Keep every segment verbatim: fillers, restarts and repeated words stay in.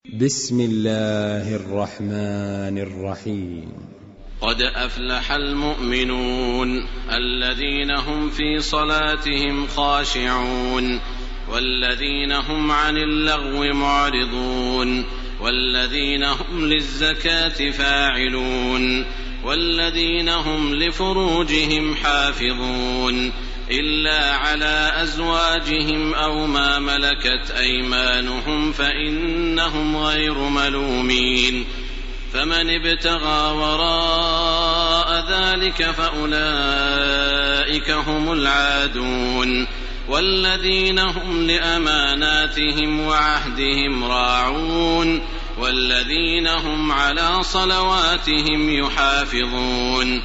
بسم الله الرحمن الرحيم. قد أفلح المؤمنون الذين هم في صلاتهم خاشعون والذين هم عن اللغو معرضون والذين هم للزكاة فاعلون والذين هم لفروجهم حافظون إلا على أزواجهم أو ما ملكت أيمانهم فإنهم غير ملومين. فمن ابتغى وراء ذلك فأولئك هم العادون والذين هم لأماناتهم وعهدهم راعون والذين هم على صلواتهم يحافظون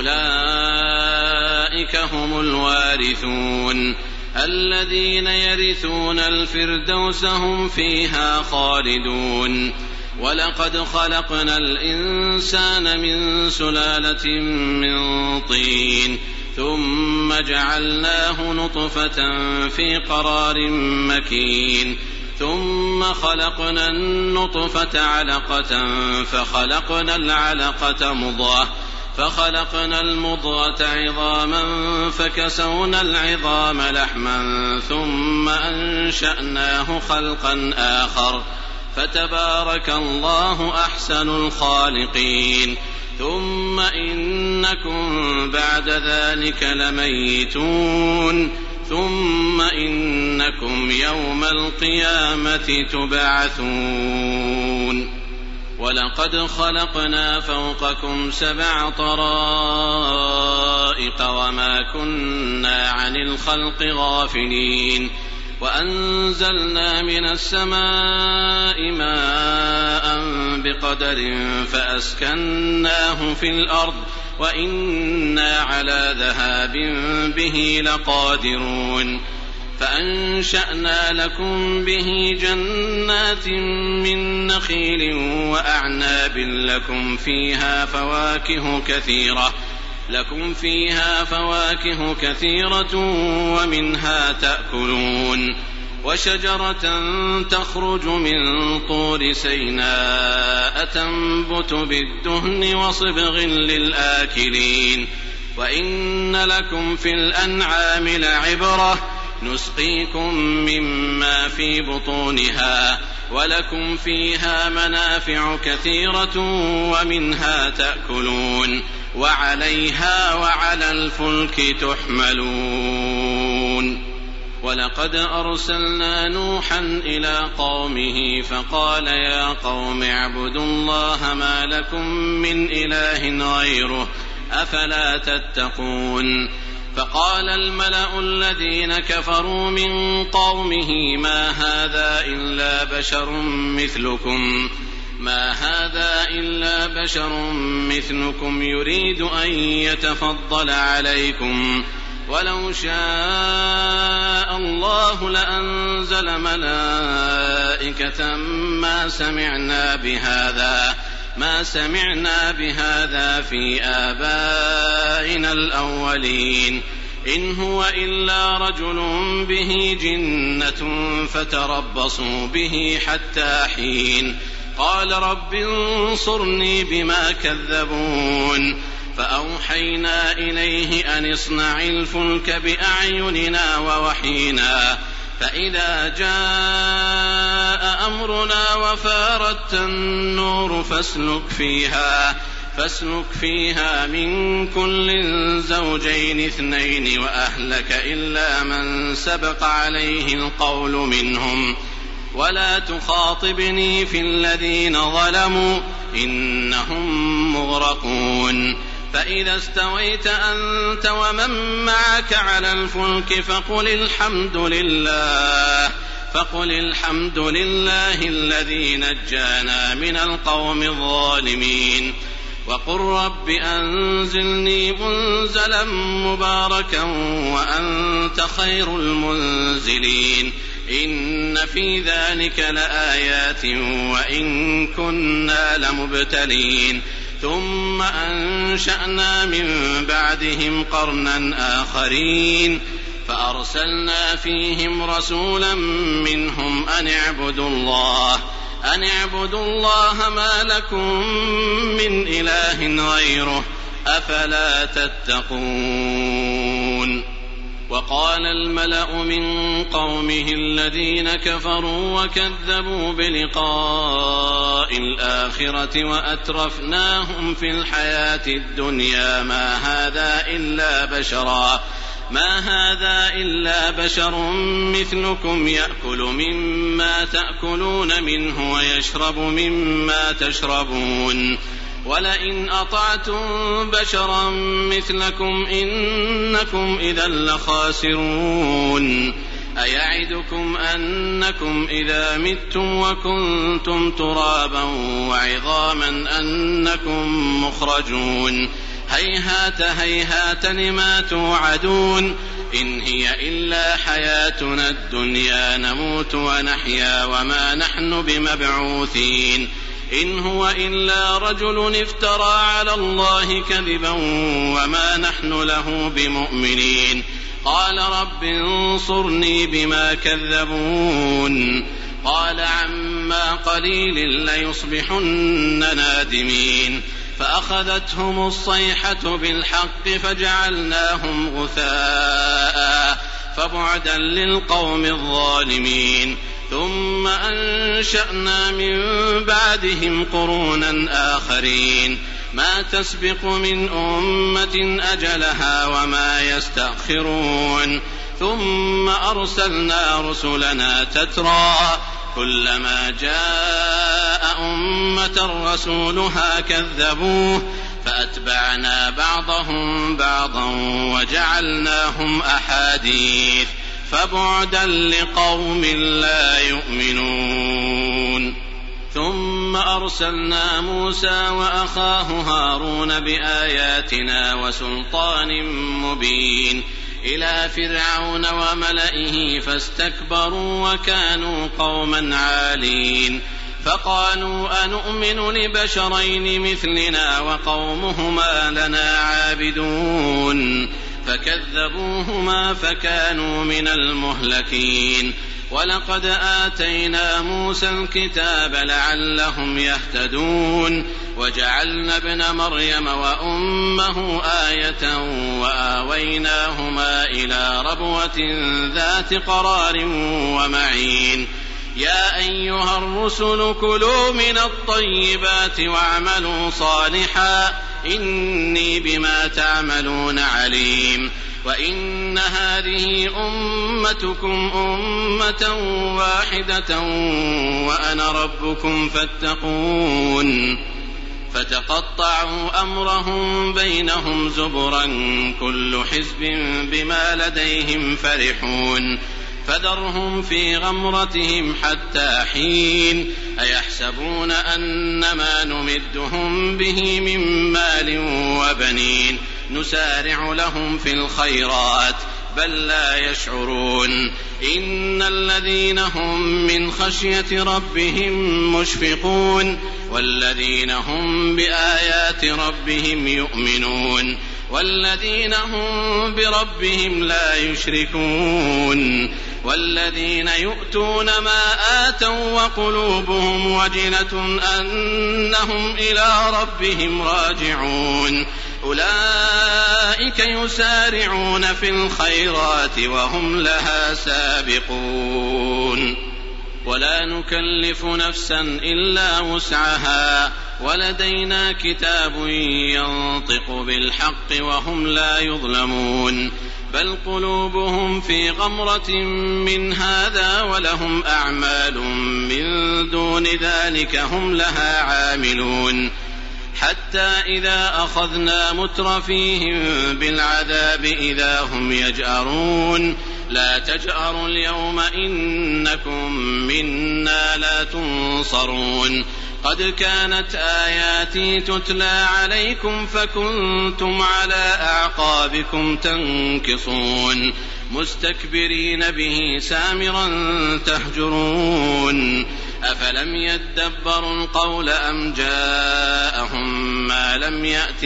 أولئك هم الوارثون الذين يرثون الفردوس هم فيها خالدون. ولقد خلقنا الإنسان من سلالة من طين ثم جعلناه نطفة في قرار مكين ثم خلقنا النطفة علقة فخلقنا العلقة مضغة فخلقنا المضغة عظاما فكسونا العظام لحما ثم أنشأناه خلقا آخر فتبارك الله أحسن الخالقين. ثم إنكم بعد ذلك لميتون ثم إنكم يوم القيامة تبعثون. ولقد خلقنا فوقكم سبع طرائق وما كنا عن الخلق غافلين وأنزلنا من السماء ماء بقدر فأسكناه في الأرض وإنا على ذهاب به لقادرون. فأنشأنا لكم به جنات من نخيل وأعناب لكم فيها فواكه كثيرة لكم فيها فواكه كثيرة ومنها تأكلون. وشجرة تخرج من طور سيناء تنبت بالدهن وصبغ للآكلين. وإن لكم في الأنعام لعبرة نسقيكم مما في بطونها ولكم فيها منافع كثيرة ومنها تأكلون وعليها وعلى الفلك تحملون. ولقد أرسلنا نوحا إلى قومه فقال يا قوم اعبدوا الله ما لكم من إله غيره أفلا تتقون. فقال الملأ الذين كفروا من قومه ما هذا إلا بشر مثلكم ما هذا إلا بشر مثلكم يريد أن يتفضل عليكم ولو شاء الله لأنزل ملائكة ما سمعنا بهذا ما سمعنا بهذا في آبائنا الأولين إن هو إلا رجل به جنة فتربصوا به حتى حين. قال رب انصرني بما كذبون. فأوحينا إليه أن اصنع الفلك بأعيننا ووحينا فإذا جاء أمرنا وفارت النور فاسلك فيها فاسلك فيها من كل زوجين اثنين وأهلك إلا من سبق عليه القول منهم ولا تخاطبني في الذين ظلموا إنهم مغرقون. فإذا استويت أنت ومن معك على الفلك فقل الحمد لله فقل الحمد لله الذي نجانا من القوم الظالمين. وقل رب أنزلني منزلا مباركا وأنت خير المنزلين. إن في ذلك لآيات وإن كنا لمبتلين. ثم أنشأنا من بعدهم قرنا آخرين فأرسلنا فيهم رسولا منهم أن اعبدوا الله أن اعبدوا الله ما لكم من إله غيره أفلا تتقون. وقال الملأ من قومه الذين كفروا وكذبوا بلقاء الآخرة وأترفناهم في الحياة الدنيا ما هذا إلا بشرا ما هذا إلا بشر مثلكم يأكل مما تأكلون منه ويشرب مما تشربون ولئن أطعتم بشرا مثلكم إنكم إذا لخاسرون. أيعدكم أنكم إذا متم وكنتم ترابا وعظاما أنكم مخرجون هيهات هيهات لما توعدون إن هي إلا حياتنا الدنيا نموت ونحيا وما نحن بمبعوثين إن هو إلا رجل افترى على الله كذبا وما نحن له بمؤمنين. قال رب انصرني بما كذبون. قال عما قليل ليصبحن نادمين فأخذتهم الصيحة بالحق فجعلناهم غثاء فبعدا للقوم الظالمين. ثم أنشأنا من بعدهم قرونا آخرين ما تسبق من أمة أجلها وما يستأخرون ثم أرسلنا رسلنا تترى كلما جاء أمة رسولها كذبوه فأتبعنا بعضهم بعضا وجعلناهم أحاديث فبعدا لقوم لا يؤمنون. ثم أرسلنا موسى وأخاه هارون بآياتنا وسلطان مبين إلى فرعون وملئه فاستكبروا وكانوا قوما عالين فقالوا أنؤمن لبشرين مثلنا وقومهما لنا عابدون فكذبوهما فكانوا من المهلكين. ولقد آتينا موسى الكتاب لعلهم يهتدون وجعلنا ابن مريم وأمه آية وآويناهما إلى ربوة ذات قرار ومعين. يا أيها الرسل كلوا من الطيبات واعملوا صالحا إني بما تعملون عليم. وإن هذه أمتكم أمة واحدة وأنا ربكم فاتقون. فتقطعوا أمرهم بينهم زبرا كل حزب بما لديهم فرحون فذرهم في غمرتهم حتى حين. أيحسبون أنما نمدهم به من مال وبنين نسارع لهم في الخيرات بل لا يشعرون. إن الذين هم من خشية ربهم مشفقون والذين هم بآيات ربهم يؤمنون والذين هم بربهم لا يشركون والذين يؤتون ما آتوا وقلوبهم وجلة أنهم إلى ربهم راجعون أولئك يسارعون في الخيرات وهم لها سابقون. ولا نكلف نفسا إلا وسعها ولدينا كتاب ينطق بالحق وهم لا يظلمون. بل قلوبهم في غمرة من هذا ولهم أعمال من دون ذلك هم لها عاملون. حتى إذا أخذنا مترفيهم بالعذاب إذا هم يجأرون لا تجأروا اليوم إنكم منا لا تنصرون. قد كانت آياتي تتلى عليكم فكنتم على أعقابكم تنكصون مستكبرين به سامرا تهجرون. أفلم يدبروا القول أم جاءهم ما لم يأت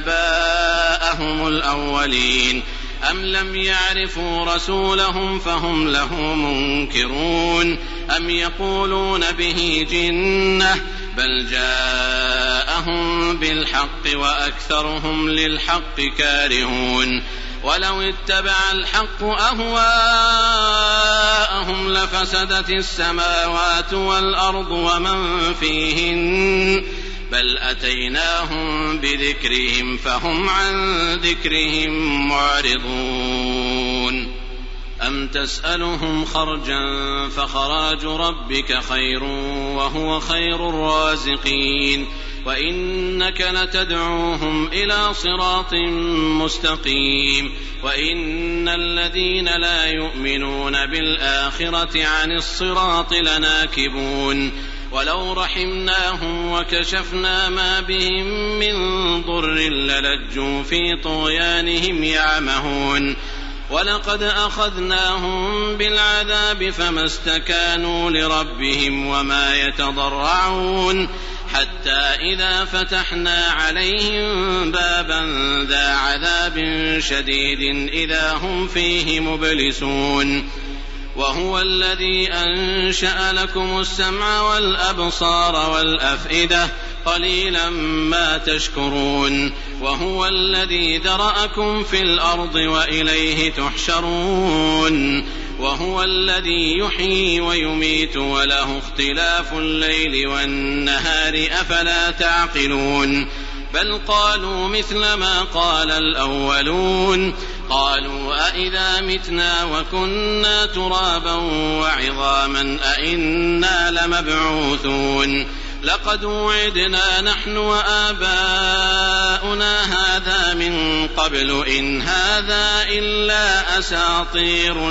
آباءهم الأولين أم لم يعرفوا رسولهم فهم له منكرون. أم يقولون به جنة بل جاءهم بالحق وأكثرهم للحق كارهون ولو اتبع الحق أهواءهم لفسدت السماوات والأرض ومن فيهن بل أتيناهم بذكرهم فهم عن ذكرهم معرضون أم تسألهم خرجا فخراج ربك خير وهو خير الرازقين وإنك لتدعوهم إلى صراط مستقيم وإن الذين لا يؤمنون بالآخرة عن الصراط لناكبون ولو رحمناهم وكشفنا ما بهم من ضر للجوا في طغيانهم يعمهون ولقد أخذناهم بالعذاب فما استكانوا لربهم وما يتضرعون حتى إذا فتحنا عليهم بابا ذا عذاب شديد إذا هم فيه مبلسون وهو الذي أنشأ لكم السمع والأبصار والأفئدة قليلا ما تشكرون وهو الذي ذرأكم في الأرض وإليه تحشرون وهو الذي يحيي ويميت وله اختلاف الليل والنهار أفلا تعقلون بل قالوا مثل ما قال الأولون قالوا أئذا متنا وكنا ترابا وعظاما أئنا لمبعوثون لقد وعدنا نحن وآباؤنا هذا من قبل إن هذا إلا أساطير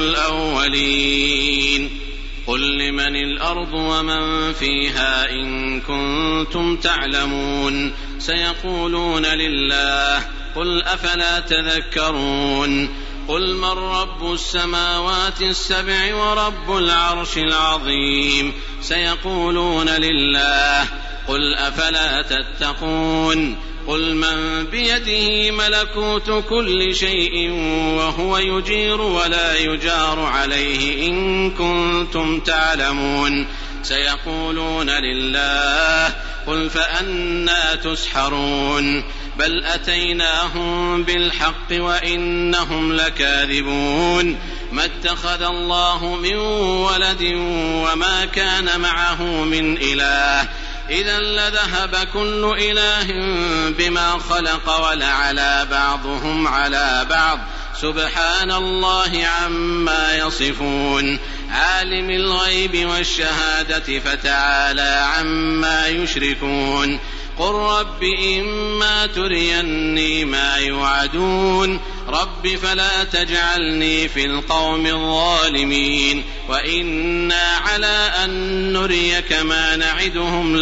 الأولين قل لمن الأرض ومن فيها إن كنتم تعلمون سيقولون لله قل أفلا تذكرون قل من رب السماوات السبع ورب العرش العظيم سيقولون لله قل أفلا تتقون قل من بيده ملكوت كل شيء وهو يجير ولا يجار عليه إن كنتم تعلمون سيقولون لله قل فأنى تسحرون بل أتيناهم بالحق وإنهم لكاذبون ما اتخذ الله من ولد وما كان معه من إله إذا لذهب كل إله بما خلق ولعلى بعضهم على بعض سبحان الله عما يصفون عالم الغيب والشهادة فتعالى عما يشركون قل رب إما تريني ما يوعدون رب فلا تجعلني في القوم الظالمين وإنا على أن نريك ما نعدهم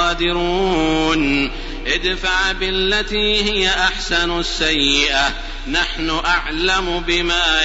لقادرون ادفع بالتي هي أحسن السيئة نحن أعلم بما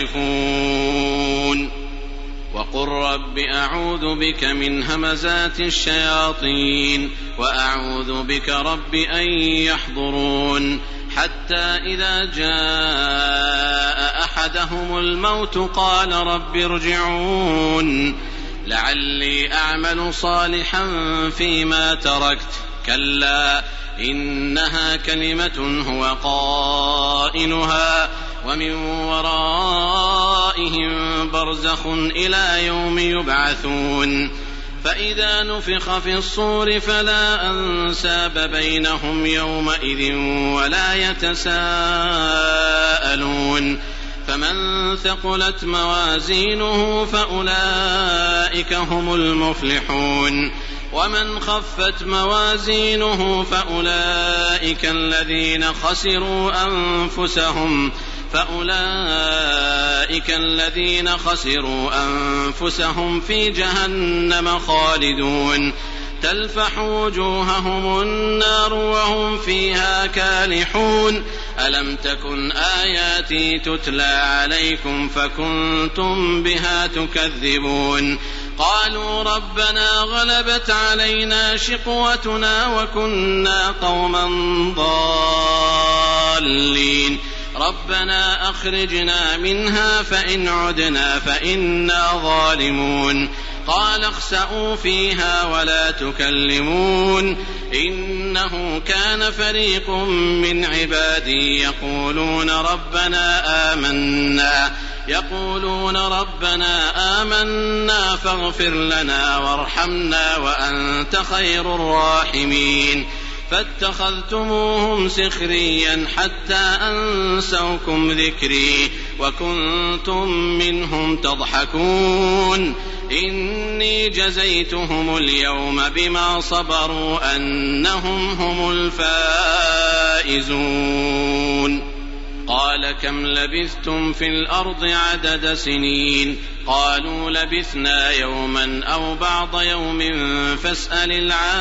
يصفون وقل رب أعوذ بك من همزات الشياطين وأعوذ بك رب أن يحضرون حتى إذا جاء أحدهم الموت قال رب ارجعون لعلي أعمل صالحا فيما تركت كلا إنها كلمة هو قائلها ومن ورائهم برزخ إلى يوم يبعثون فإذا نفخ في الصور فلا أنساب بينهم يومئذ ولا يتساءلون فمن ثقلت موازينه فأولئك هم المفلحون ومن خفت موازينه فأولئك الذين خسروا أنفسهم فأولئك الذين خسروا أنفسهم في جهنم خالدون تلفح وجوههم النار وهم فيها كالحون ألم تكن آياتي تتلى عليكم فكنتم بها تكذبون قالوا ربنا غلبت علينا شقوتنا وكنا قوما ضالين ربنا أخرجنا منها فإن عدنا فإنا ظالمون قال اخسئوا فيها ولا تكلمون إنه كان فريق من عبادي يقولون ربنا آمنا يقولون ربنا آمنا فاغفر لنا وارحمنا وأنت خير الراحمين فاتخذتموهم سخريا حتى أنسوكم ذكري وكنتم منهم تضحكون إني جزيتهم اليوم بما صبروا أنهم هم الفائزون قال كم لبثتم في الأرض عدد سنين قالوا لبثنا يوما أو بعض يوم فاسأل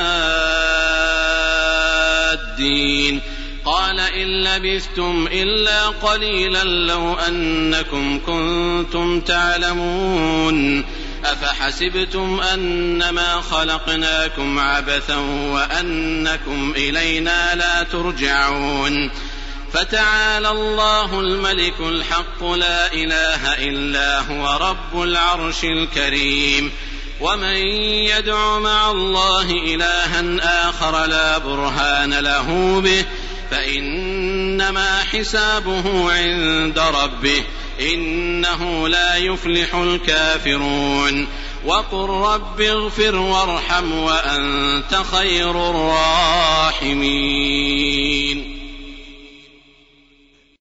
العادين قال إن لبثتم إلا قليلا لو أنكم كنتم تعلمون أفحسبتم أنما خلقناكم عبثا وأنكم إلينا لا ترجعون فتعالى الله الملك الحق لا إله إلا هو رب العرش الكريم ومن يدع مع الله إلها آخر لا برهان له به فإنما حسابه عند ربه إنه لا يفلح الكافرون وقل رب اغفر وارحم وأنت خير الراحمين